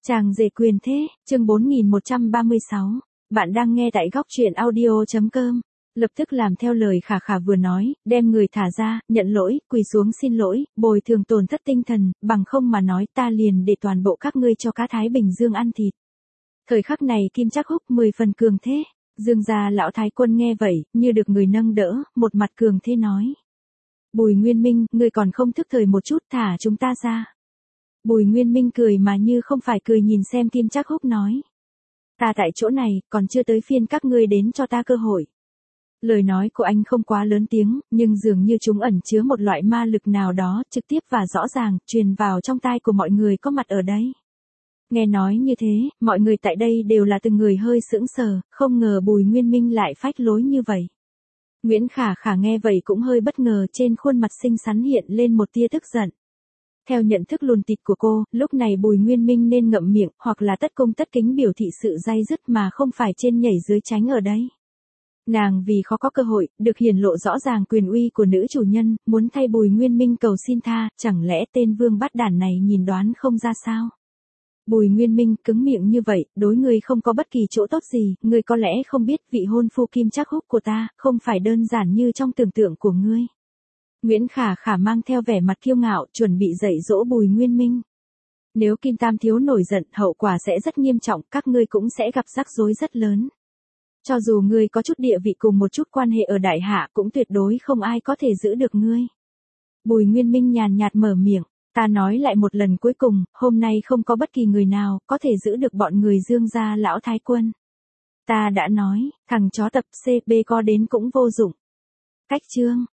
Chàng rể quyền thế, chương 4136. Bạn đang nghe tại góc truyện audio.com. Lập tức làm theo lời Khả Khả vừa nói, đem người thả ra, nhận lỗi, quỳ xuống xin lỗi, bồi thường tổn thất tinh thần, bằng không mà nói ta liền để toàn bộ các ngươi cho cá Thái Bình Dương ăn thịt. Thời khắc này Kim Trác Húc 10 phần cường thế. Dương gia lão thái quân nghe vậy, như được người nâng đỡ, một mặt cường thế nói. Bùi Nguyên Minh, ngươi còn không thức thời một chút, thả chúng ta ra. Bùi Nguyên Minh cười mà như không phải cười nhìn xem Kim Trác Húc nói. Ta tại chỗ này, còn chưa tới phiên các ngươi đến cho ta cơ hội. Lời nói của anh không quá lớn tiếng, nhưng dường như chúng ẩn chứa một loại ma lực nào đó, trực tiếp và rõ ràng, truyền vào trong tai của mọi người có mặt ở đây. Nghe nói như thế, mọi người tại đây đều là từng người hơi sững sờ, không ngờ Bùi Nguyên Minh lại phách lối như vậy. Nguyễn Khả Khả nghe vậy cũng hơi bất ngờ, trên khuôn mặt xinh xắn hiện lên một tia tức giận. Theo nhận thức lùn tịt của cô, lúc này Bùi Nguyên Minh nên ngậm miệng, hoặc là tất cung tất kính biểu thị sự day dứt mà không phải trên nhảy dưới tránh ở đây. Nàng vì khó có cơ hội, được hiển lộ rõ ràng quyền uy của nữ chủ nhân, muốn thay Bùi Nguyên Minh cầu xin tha, chẳng lẽ tên vương bát đản này nhìn đoán không ra sao? Bùi Nguyên Minh cứng miệng như vậy, đối ngươi không có bất kỳ chỗ tốt gì, ngươi có lẽ không biết vị hôn phu Kim Trác Húc của ta, không phải đơn giản như trong tưởng tượng của ngươi. Nguyễn Khả Khả mang theo vẻ mặt kiêu ngạo, chuẩn bị dạy dỗ Bùi Nguyên Minh. Nếu Kim Tam Thiếu nổi giận, hậu quả sẽ rất nghiêm trọng, các ngươi cũng sẽ gặp rắc rối rất lớn. Cho dù ngươi có chút địa vị cùng một chút quan hệ ở đại hạ, cũng tuyệt đối không ai có thể giữ được ngươi. Bùi Nguyên Minh nhàn nhạt mở miệng, ta nói lại một lần cuối cùng, hôm nay không có bất kỳ người nào có thể giữ được bọn người Dương gia lão thái quân. Ta đã nói, thằng chó tập CB có đến cũng vô dụng. Cách chương